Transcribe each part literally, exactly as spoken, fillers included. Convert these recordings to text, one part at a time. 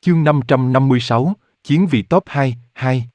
Chương năm trăm năm mươi sáu, Chiến vì top hai, hai.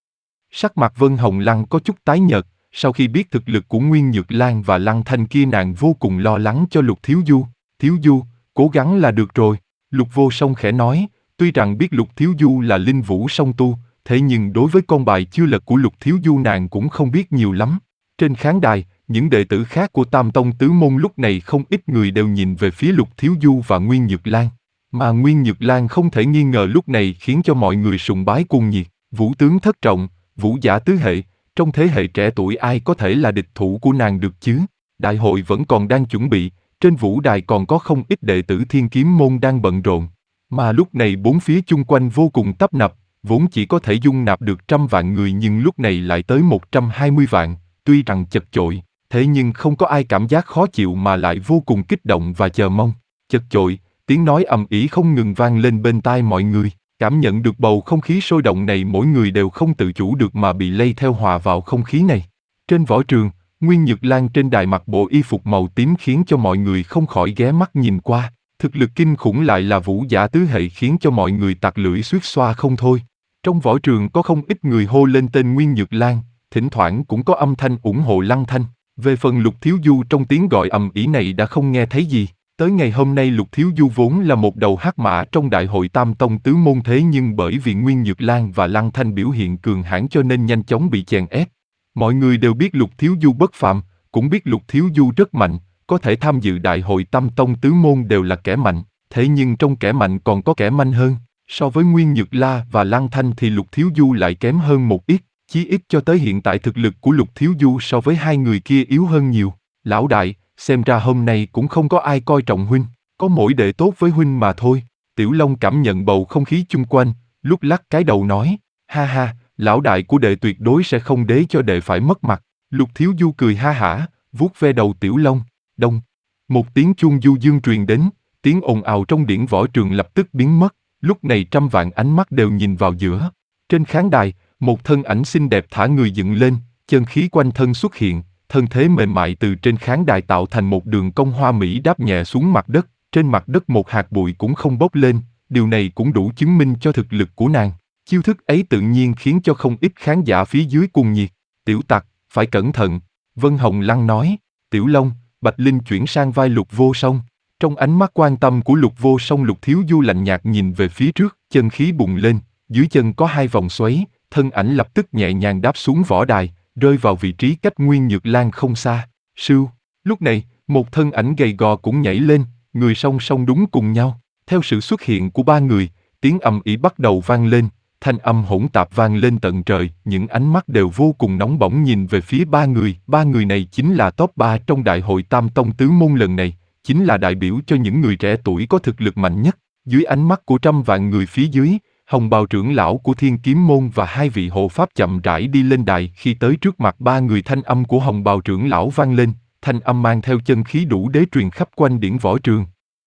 Sắc mặt Vân Hồng Lăng có chút tái nhợt, sau khi biết thực lực của Nguyên Nhược Lan và Lăng Thanh kia nàng vô cùng lo lắng cho Lục Thiếu Du. Thiếu Du, cố gắng là được rồi, Lục Vô Song khẽ nói, tuy rằng biết Lục Thiếu Du là linh vũ song tu, thế nhưng đối với con bài chưa lật của Lục Thiếu Du nàng cũng không biết nhiều lắm. Trên khán đài, những đệ tử khác của Tam Tông Tứ Môn lúc này không ít người đều nhìn về phía Lục Thiếu Du và Nguyên Nhược Lan. Mà Nguyên Nhược Lan không thể nghi ngờ lúc này khiến cho mọi người sùng bái cuồng nhiệt. Vũ tướng thất trọng, vũ giả tứ hệ, trong thế hệ trẻ tuổi ai có thể là địch thủ của nàng được chứ? Đại hội vẫn còn đang chuẩn bị, trên vũ đài còn có không ít đệ tử Thiên Kiếm Môn đang bận rộn. Mà lúc này bốn phía chung quanh vô cùng tấp nập, vốn chỉ có thể dung nạp được trăm vạn người nhưng lúc này lại tới một trăm hai mươi vạn, tuy rằng chật chội, thế nhưng không có ai cảm giác khó chịu mà lại vô cùng kích động và chờ mong. Chật chội, tiếng nói ầm ĩ không ngừng vang lên bên tai mọi người, cảm nhận được bầu không khí sôi động này mỗi người đều không tự chủ được mà bị lây theo hòa vào không khí này. Trên võ trường, Nguyên Nhược Lan trên đài mặc bộ y phục màu tím khiến cho mọi người không khỏi ghé mắt nhìn qua, thực lực kinh khủng lại là vũ giả tứ hệ khiến cho mọi người tặc lưỡi xuýt xoa không thôi. Trong võ trường có không ít người hô lên tên Nguyên Nhược Lan, thỉnh thoảng cũng có âm thanh ủng hộ Lăng Thanh. Về phần Lục Thiếu Du trong tiếng gọi ầm ĩ này đã không nghe thấy gì. Tới ngày hôm nay Lục Thiếu Du vốn là một đầu hắc mã trong đại hội Tam Tông Tứ Môn thế nhưng bởi vì Nguyên Nhược Lan và Lăng Thanh biểu hiện cường hãn cho nên nhanh chóng bị chèn ép. Mọi người đều biết Lục Thiếu Du bất phàm, cũng biết Lục Thiếu Du rất mạnh, có thể tham dự đại hội Tam Tông Tứ Môn đều là kẻ mạnh, thế nhưng trong kẻ mạnh còn có kẻ manh hơn. So với Nguyên Nhược La và Lăng Thanh thì Lục Thiếu Du lại kém hơn một ít, chí ít cho tới hiện tại thực lực của Lục Thiếu Du so với hai người kia yếu hơn nhiều. Lão đại, xem ra hôm nay cũng không có ai coi trọng huynh, có mỗi đệ tốt với huynh mà thôi. Tiểu Long cảm nhận bầu không khí chung quanh, lúc lắc cái đầu nói, ha ha, lão đại của đệ tuyệt đối sẽ không để cho đệ phải mất mặt. Lục Thiếu Du cười ha hả, vuốt ve đầu Tiểu Long. Đông, một tiếng chuông du dương truyền đến, tiếng ồn ào trong điển võ trường lập tức biến mất. Lúc này trăm vạn ánh mắt đều nhìn vào giữa. Trên khán đài, một thân ảnh xinh đẹp thả người dựng lên, chân khí quanh thân xuất hiện, thân thế mềm mại từ trên khán đài tạo thành một đường cong hoa mỹ đáp nhẹ xuống mặt đất, trên mặt đất một hạt bụi cũng không bốc lên, điều này cũng đủ chứng minh cho thực lực của nàng. Chiêu thức ấy tự nhiên khiến cho không ít khán giả phía dưới cuồng nhiệt. Tiểu tặc, phải cẩn thận, Vân Hồng Lăng nói. Tiểu Long, Bạch Linh chuyển sang vai Lục Vô Song. Trong ánh mắt quan tâm của Lục Vô Song Lục Thiếu Du lạnh nhạt nhìn về phía trước, chân khí bùng lên, dưới chân có hai vòng xoáy, thân ảnh lập tức nhẹ nhàng đáp xuống võ đài, rơi vào vị trí cách Nguyên Nhược Lan không xa. Sưu, lúc này, một thân ảnh gầy gò cũng nhảy lên, người song song đúng cùng nhau. Theo sự xuất hiện của ba người, tiếng ầm ĩ bắt đầu vang lên, thanh âm hỗn tạp vang lên tận trời, những ánh mắt đều vô cùng nóng bỏng nhìn về phía ba người. Ba người này chính là top ba trong đại hội Tam Tông Tứ Môn lần này, chính là đại biểu cho những người trẻ tuổi có thực lực mạnh nhất. Dưới ánh mắt của trăm vạn người phía dưới, Hồng Bào trưởng lão của Thiên Kiếm Môn và hai vị hộ pháp chậm rãi đi lên đài. Khi tới trước mặt ba người, thanh âm của Hồng Bào trưởng lão vang lên, thanh âm mang theo chân khí đủ để truyền khắp quanh điển võ trường.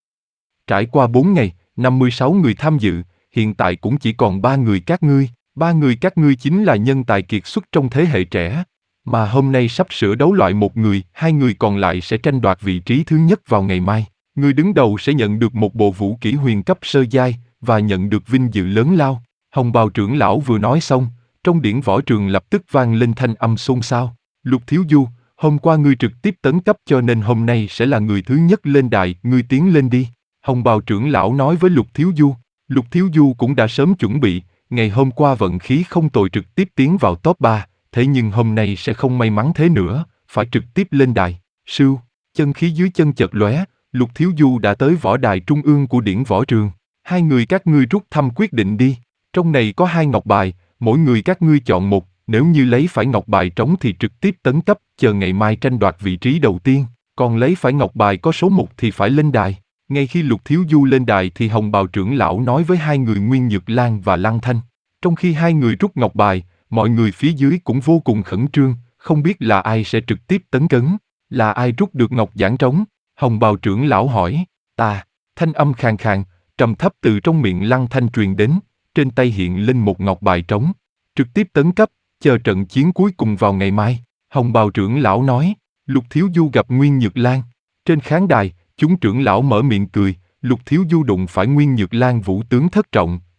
Trải qua bốn ngày, năm mươi sáu người tham dự, hiện tại cũng chỉ còn ba người các ngươi. Ba người các ngươi chính là nhân tài kiệt xuất trong thế hệ trẻ. Mà hôm nay sắp sửa đấu loại một người, hai người còn lại sẽ tranh đoạt vị trí thứ nhất vào ngày mai. Người đứng đầu sẽ nhận được một bộ vũ kỹ huyền cấp sơ giai và nhận được vinh dự lớn lao. Hồng Bào trưởng lão vừa nói xong, trong điển võ trường lập tức vang lên thanh âm xôn xao. Lục Thiếu Du, hôm qua ngươi trực tiếp tấn cấp cho nên hôm nay sẽ là người thứ nhất lên đài, ngươi tiến lên đi. Hồng Bào trưởng lão nói với Lục Thiếu Du. Lục Thiếu Du cũng đã sớm chuẩn bị, ngày hôm qua vận khí không tồi trực tiếp tiến vào top ba, thế nhưng hôm nay sẽ không may mắn thế nữa, phải trực tiếp lên đài. Sưu, chân khí dưới chân chợt lóe, Lục Thiếu Du đã tới võ đài trung ương của điển võ trường. Hai người các ngươi rút thăm quyết định đi. Trong này có hai ngọc bài, mỗi người các ngươi chọn một, nếu như lấy phải ngọc bài trống thì trực tiếp tấn cấp, chờ ngày mai tranh đoạt vị trí đầu tiên, còn lấy phải ngọc bài có số một thì phải lên đài. Ngay khi Lục Thiếu Du lên đài thì Hồng Bào trưởng lão nói với hai người Nguyên Nhược Lan và Lăng Thanh. Trong khi hai người rút ngọc bài, mọi người phía dưới cũng vô cùng khẩn trương, không biết là ai sẽ trực tiếp tấn cấn. Là ai rút được ngọc giản trống? Hồng Bào trưởng lão hỏi. Ta, thanh âm khàn khàn, trầm thấp từ trong miệng Lăng Thanh truyền đến, trên tay hiện lên một ngọc bài trống. Trực tiếp tấn cấp, chờ trận chiến cuối cùng vào ngày mai. Hồng Bào trưởng lão nói. Lục Thiếu Du gặp Nguyên Nhược Lan. Trên khán đài, chúng trưởng lão mở miệng cười. Lục Thiếu Du đụng phải Nguyên Nhược Lan vũ tướng thất trọng,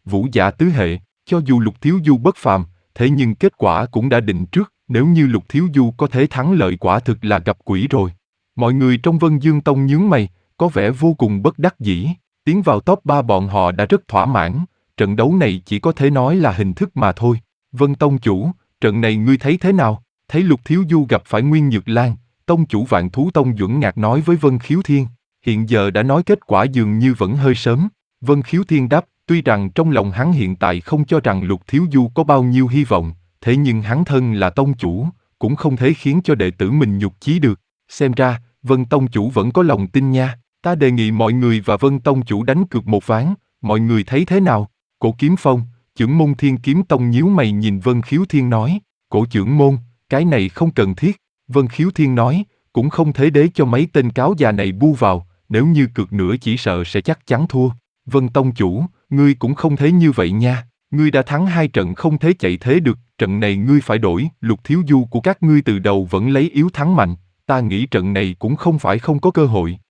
vũ giả tứ hệ, cho dù Lục Thiếu Du bất phàm, thế nhưng kết quả cũng đã định trước, nếu như Lục Thiếu Du có thể thắng lợi quả thực là gặp quỷ rồi. Mọi người trong Vân Dương Tông nhướng mày, có vẻ vô cùng bất đắc dĩ, tiến vào top ba bọn họ đã rất thỏa mãn, trận đấu này chỉ có thể nói là hình thức mà thôi. Vân Tông chủ, trận này ngươi thấy thế nào? Thấy Lục Thiếu Du gặp phải Nguyên Nhược Lan, Tông chủ Vạn Thú Tông Duẩn Ngạc nói với Vân Khiếu Thiên, hiện giờ đã nói kết quả dường như vẫn hơi sớm. Vân Khiếu Thiên đáp, tuy rằng trong lòng hắn hiện tại không cho rằng Lục Thiếu Du có bao nhiêu hy vọng, thế nhưng hắn thân là tông chủ, cũng không thể khiến cho đệ tử mình nhục chí được. Xem ra, Vân Tông chủ vẫn có lòng tin nha, ta đề nghị mọi người và Vân Tông chủ đánh cược một ván, mọi người thấy thế nào? Cổ Kiếm Phong, trưởng môn Thiên Kiếm Tông nhíu mày nhìn Vân Khiếu Thiên nói, cổ trưởng môn, cái này không cần thiết. Vân Khiếu Thiên nói, cũng không thể để cho mấy tên cáo già này bu vào, nếu như cược nữa chỉ sợ sẽ chắc chắn thua. Vân Tông chủ, ngươi cũng không thể như vậy nha, ngươi đã thắng hai trận không thể chạy thế được, trận này ngươi phải đổi, Lục Thiếu Du của các ngươi từ đầu vẫn lấy yếu thắng mạnh, ta nghĩ trận này cũng không phải không có cơ hội.